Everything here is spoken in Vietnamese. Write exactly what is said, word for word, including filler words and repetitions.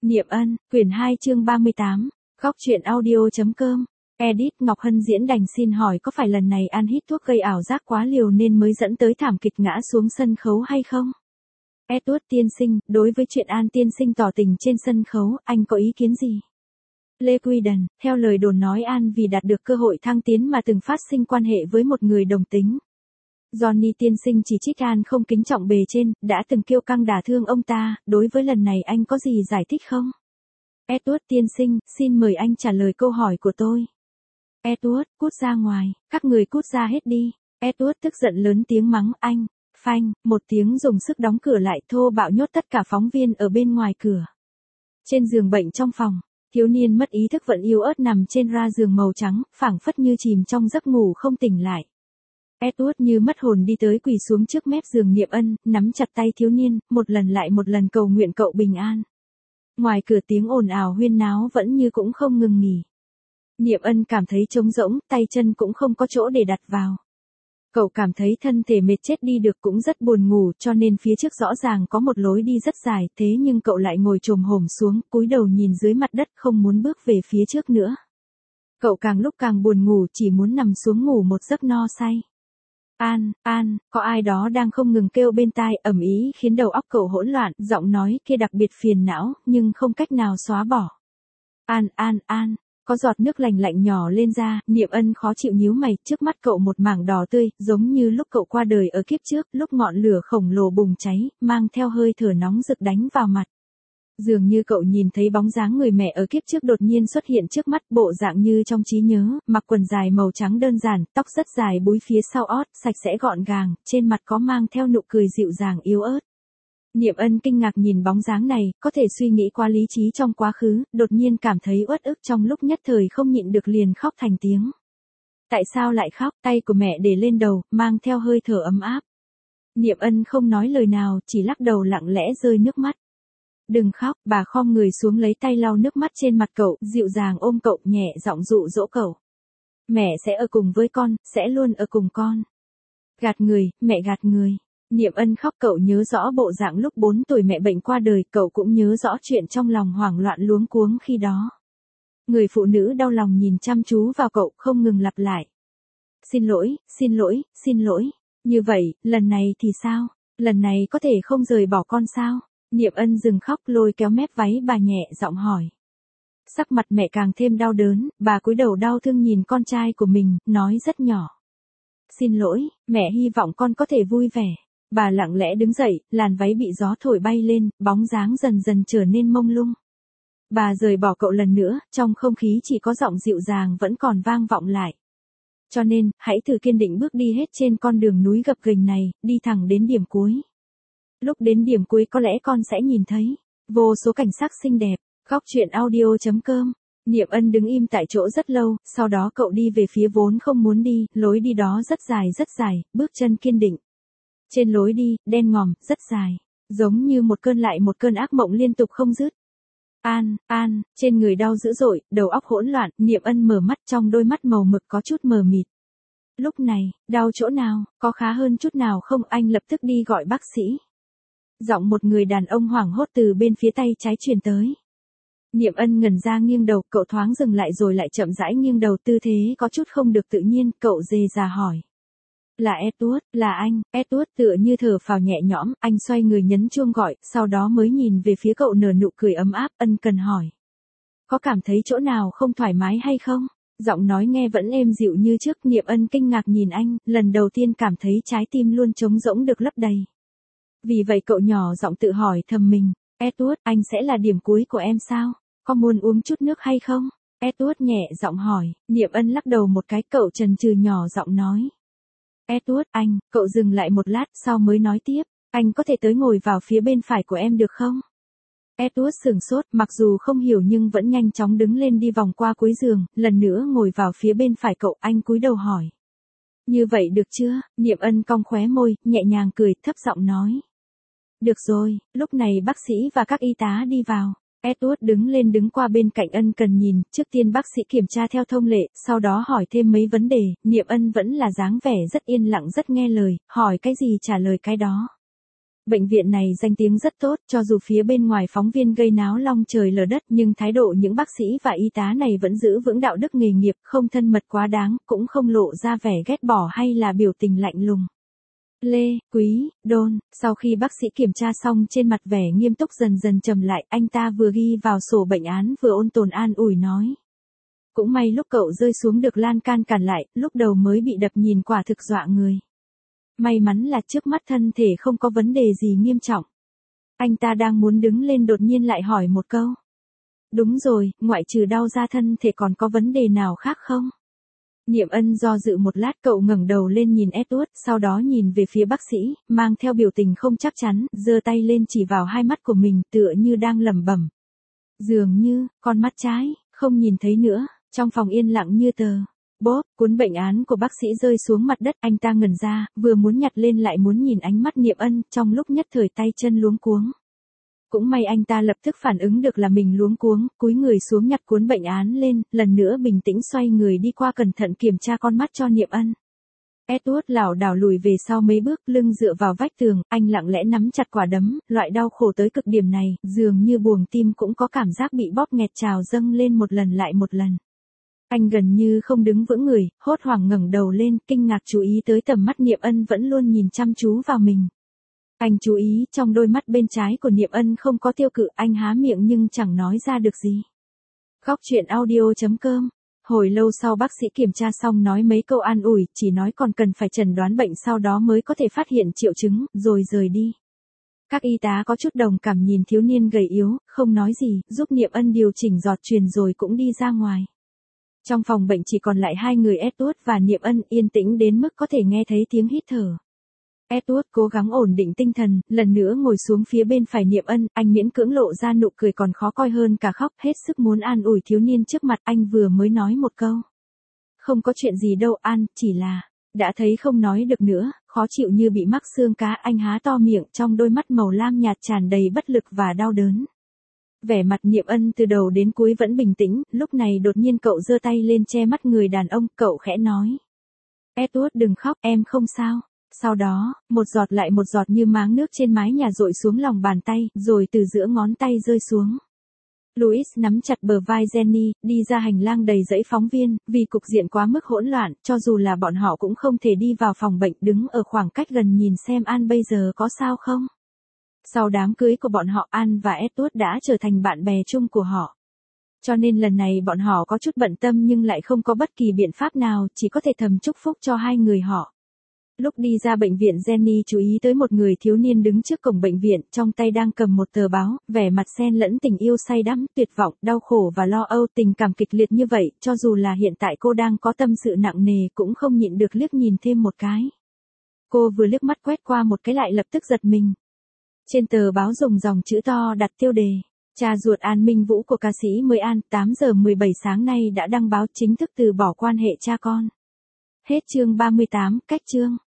Niệm Ân, quyển hai chương ba mươi tám, góc truyện audio.com, edit Ngọc Hân diễn đành xin hỏi có phải lần này An hít thuốc gây ảo giác quá liều nên mới dẫn tới thảm kịch ngã xuống sân khấu hay không? Edward tiên sinh, đối với chuyện An tiên sinh tỏ tình trên sân khấu, anh có ý kiến gì? Lê Quy Đần, theo lời đồn nói An vì đạt được cơ hội thăng tiến mà từng phát sinh quan hệ với một người đồng tính. Johnny tiên sinh chỉ trích An không kính trọng bề trên, đã từng kiêu căng đả thương ông ta, đối với lần này anh có gì giải thích không? Edward tiên sinh, xin mời anh trả lời câu hỏi của tôi. Edward, cút ra ngoài, các người cút ra hết đi. Edward tức giận lớn tiếng mắng anh. Phanh, một tiếng dùng sức đóng cửa lại thô bạo nhốt tất cả phóng viên ở bên ngoài cửa. Trên giường bệnh trong phòng, thiếu niên mất ý thức vẫn yếu ớt nằm trên ra giường màu trắng, phảng phất như chìm trong giấc ngủ không tỉnh lại. Edward như mất hồn đi tới quỳ xuống trước mép giường Niệm Ân, nắm chặt tay thiếu niên, một lần lại một lần cầu nguyện cậu bình an. Ngoài cửa tiếng ồn ào huyên náo vẫn như cũng không ngừng nghỉ. Niệm Ân cảm thấy trống rỗng, tay chân cũng không có chỗ để đặt vào. Cậu cảm thấy thân thể mệt chết đi được cũng rất buồn ngủ cho nên phía trước rõ ràng có một lối đi rất dài thế nhưng cậu lại ngồi chồm hổm xuống, cúi đầu nhìn dưới mặt đất không muốn bước về phía trước nữa. Cậu càng lúc càng buồn ngủ chỉ muốn nằm xuống ngủ một giấc no say. An, An, có ai đó đang không ngừng kêu bên tai ầm ĩ khiến đầu óc cậu hỗn loạn, giọng nói kia đặc biệt phiền não nhưng không cách nào xóa bỏ. An, An, An. Có giọt nước lành lạnh nhỏ lên da, Niệm Ân khó chịu nhíu mày, trước mắt cậu một mảng đỏ tươi, giống như lúc cậu qua đời ở kiếp trước, lúc ngọn lửa khổng lồ bùng cháy, mang theo hơi thở nóng rực đánh vào mặt. Dường như cậu nhìn thấy bóng dáng người mẹ ở kiếp trước đột nhiên xuất hiện trước mắt, bộ dạng như trong trí nhớ, mặc quần dài màu trắng đơn giản, tóc rất dài búi phía sau ót, sạch sẽ gọn gàng, trên mặt có mang theo nụ cười dịu dàng yếu ớt. Niệm Ân kinh ngạc nhìn bóng dáng này, có thể suy nghĩ qua lý trí trong quá khứ, đột nhiên cảm thấy uất ức trong lúc nhất thời không nhịn được liền khóc thành tiếng. Tại sao lại khóc? Tay của mẹ để lên đầu, mang theo hơi thở ấm áp. Niệm Ân không nói lời nào, chỉ lắc đầu lặng lẽ rơi nước mắt. Đừng khóc, bà khom người xuống lấy tay lau nước mắt trên mặt cậu, dịu dàng ôm cậu, nhẹ giọng dụ dỗ cậu. Mẹ sẽ ở cùng với con, sẽ luôn ở cùng con. Gạt người, mẹ gạt người. Niệm Ân khóc, cậu nhớ rõ bộ dạng lúc bốn tuổi mẹ bệnh qua đời, cậu cũng nhớ rõ chuyện trong lòng hoảng loạn luống cuống khi đó. Người phụ nữ đau lòng nhìn chăm chú vào cậu không ngừng lặp lại. Xin lỗi, xin lỗi, xin lỗi. Như vậy, lần này thì sao? Lần này có thể không rời bỏ con sao? Niệm Ân dừng khóc lôi kéo mép váy bà nhẹ giọng hỏi. Sắc mặt mẹ càng thêm đau đớn, bà cúi đầu đau thương nhìn con trai của mình, nói rất nhỏ. Xin lỗi, mẹ hy vọng con có thể vui vẻ. Bà lặng lẽ đứng dậy, làn váy bị gió thổi bay lên, bóng dáng dần dần trở nên mông lung. Bà rời bỏ cậu lần nữa, trong không khí chỉ có giọng dịu dàng vẫn còn vang vọng lại. Cho nên, hãy thử kiên định bước đi hết trên con đường núi gập ghềnh này, đi thẳng đến điểm cuối. Lúc đến điểm cuối có lẽ con sẽ nhìn thấy vô số cảnh sắc xinh đẹp. Góc truyện audio.com. Niệm Ân đứng im tại chỗ rất lâu, sau đó cậu đi về phía vốn không muốn đi, lối đi đó rất dài rất dài, bước chân kiên định. Trên lối đi, đen ngòm, rất dài, giống như một cơn lại một cơn ác mộng liên tục không dứt. An, An, trên người đau dữ dội, đầu óc hỗn loạn, Niệm Ân mở mắt trong đôi mắt màu mực có chút mờ mịt. Lúc này, đau chỗ nào, có khá hơn chút nào không? Anh lập tức đi gọi bác sĩ. Giọng một người đàn ông hoảng hốt từ bên phía tay trái truyền tới. Niệm Ân ngẩn ra nghiêng đầu, cậu thoáng dừng lại rồi lại chậm rãi nghiêng đầu, tư thế có chút không được tự nhiên, cậu dè dà hỏi. Là Edward, là anh. Edward tựa như thở phào nhẹ nhõm, anh xoay người nhấn chuông gọi, sau đó mới nhìn về phía cậu nở nụ cười ấm áp, ân cần hỏi. Có cảm thấy chỗ nào không thoải mái hay không? Giọng nói nghe vẫn êm dịu như trước. Niệm Ân kinh ngạc nhìn anh, lần đầu tiên cảm thấy trái tim luôn trống rỗng được lấp đầy. Vì vậy cậu nhỏ giọng tự hỏi thầm mình, Edward, anh sẽ là điểm cuối của em sao? Có muốn uống chút nước hay không? Edward nhẹ giọng hỏi. Niệm Ân lắc đầu một cái, cậu chần chừ nhỏ giọng nói. Edward, anh, cậu dừng lại một lát sau mới nói tiếp, anh có thể tới ngồi vào phía bên phải của em được không? Edward sửng sốt, mặc dù không hiểu nhưng vẫn nhanh chóng đứng lên đi vòng qua cuối giường, lần nữa ngồi vào phía bên phải cậu, anh cúi đầu hỏi. Như vậy được chưa? Niệm Ân cong khóe môi, nhẹ nhàng cười, thấp giọng nói. Được rồi. Lúc này bác sĩ và các y tá đi vào. Edward đứng lên đứng qua bên cạnh Ân cần nhìn, trước tiên bác sĩ kiểm tra theo thông lệ, sau đó hỏi thêm mấy vấn đề, Niệm Ân vẫn là dáng vẻ rất yên lặng rất nghe lời, hỏi cái gì trả lời cái đó. Bệnh viện này danh tiếng rất tốt, cho dù phía bên ngoài phóng viên gây náo long trời lở đất nhưng thái độ những bác sĩ và y tá này vẫn giữ vững đạo đức nghề nghiệp, không thân mật quá đáng, cũng không lộ ra vẻ ghét bỏ hay là biểu tình lạnh lùng. Lê, Quý, Đôn, sau khi bác sĩ kiểm tra xong trên mặt vẻ nghiêm túc dần dần trầm lại, anh ta vừa ghi vào sổ bệnh án vừa ôn tồn an ủi nói. Cũng may lúc cậu rơi xuống được lan can cản lại, lúc đầu mới bị đập nhìn quả thực dọa người. May mắn là trước mắt thân thể không có vấn đề gì nghiêm trọng. Anh ta đang muốn đứng lên đột nhiên lại hỏi một câu. Đúng rồi, ngoại trừ đau da thân thể còn có vấn đề nào khác không? Niệm Ân do dự một lát, cậu ngẩng đầu lên nhìn Edward, sau đó nhìn về phía bác sĩ, mang theo biểu tình không chắc chắn, giơ tay lên chỉ vào hai mắt của mình tựa như đang lẩm bẩm. Dường như, con mắt trái, không nhìn thấy nữa, trong phòng yên lặng như tờ. Bốp, cuốn bệnh án của bác sĩ rơi xuống mặt đất, anh ta ngẩn ra, vừa muốn nhặt lên lại muốn nhìn ánh mắt Niệm Ân, trong lúc nhất thời tay chân luống cuống. Cũng may anh ta lập tức phản ứng được là mình luống cuống, cúi người xuống nhặt cuốn bệnh án lên, lần nữa bình tĩnh xoay người đi qua cẩn thận kiểm tra con mắt cho Niệm Ân. Edward lảo đảo lùi về sau mấy bước, lưng dựa vào vách tường, anh lặng lẽ nắm chặt quả đấm, loại đau khổ tới cực điểm này, dường như buồng tim cũng có cảm giác bị bóp nghẹt trào dâng lên một lần lại một lần. Anh gần như không đứng vững người, hốt hoảng ngẩng đầu lên, kinh ngạc chú ý tới tầm mắt Niệm Ân vẫn luôn nhìn chăm chú vào mình. Anh chú ý trong đôi mắt bên trái của Niệm Ân không có tiêu cự, anh há miệng nhưng chẳng nói ra được gì. Khóc chuyện audio chấm com. Hồi lâu sau bác sĩ kiểm tra xong nói mấy câu an ủi, chỉ nói còn cần phải chẩn đoán bệnh sau đó mới có thể phát hiện triệu chứng, rồi rời đi. Các y tá có chút đồng cảm nhìn thiếu niên gầy yếu, không nói gì, giúp Niệm Ân điều chỉnh giọt truyền rồi cũng đi ra ngoài. Trong phòng bệnh chỉ còn lại hai người Edward và Niệm Ân, yên tĩnh đến mức có thể nghe thấy tiếng hít thở. Edward cố gắng ổn định tinh thần, lần nữa ngồi xuống phía bên phải Niệm Ân, anh miễn cưỡng lộ ra nụ cười còn khó coi hơn cả khóc, hết sức muốn an ủi thiếu niên trước mặt, anh vừa mới nói một câu. Không có chuyện gì đâu An, chỉ là, đã thấy không nói được nữa, khó chịu như bị mắc xương cá, anh há to miệng, trong đôi mắt màu lam nhạt tràn đầy bất lực và đau đớn. Vẻ mặt Niệm Ân từ đầu đến cuối vẫn bình tĩnh, lúc này đột nhiên cậu giơ tay lên che mắt người đàn ông, cậu khẽ nói. Edward đừng khóc, em không sao. Sau đó, một giọt lại một giọt như máng nước trên mái nhà dội xuống lòng bàn tay, rồi từ giữa ngón tay rơi xuống. Louis nắm chặt bờ vai Jenny, đi ra hành lang đầy dãy phóng viên, vì cục diện quá mức hỗn loạn, cho dù là bọn họ cũng không thể đi vào phòng bệnh, đứng ở khoảng cách gần nhìn xem An bây giờ có sao không. Sau đám cưới của bọn họ, An và Edward đã trở thành bạn bè chung của họ. Cho nên lần này bọn họ có chút bận tâm nhưng lại không có bất kỳ biện pháp nào, chỉ có thể thầm chúc phúc cho hai người họ. Lúc đi ra bệnh viện, Jenny chú ý tới một người thiếu niên đứng trước cổng bệnh viện, trong tay đang cầm một tờ báo, vẻ mặt xen lẫn tình yêu say đắm, tuyệt vọng, đau khổ và lo âu, tình cảm kịch liệt như vậy, cho dù là hiện tại cô đang có tâm sự nặng nề cũng không nhịn được liếc nhìn thêm một cái. Cô vừa liếc mắt quét qua một cái lại lập tức giật mình. Trên tờ báo dùng dòng chữ to đặt tiêu đề, cha ruột An Minh Vũ của ca sĩ mới An, tám giờ mười bảy sáng nay đã đăng báo chính thức từ bỏ quan hệ cha con. Hết chương ba mươi tám, cách chương.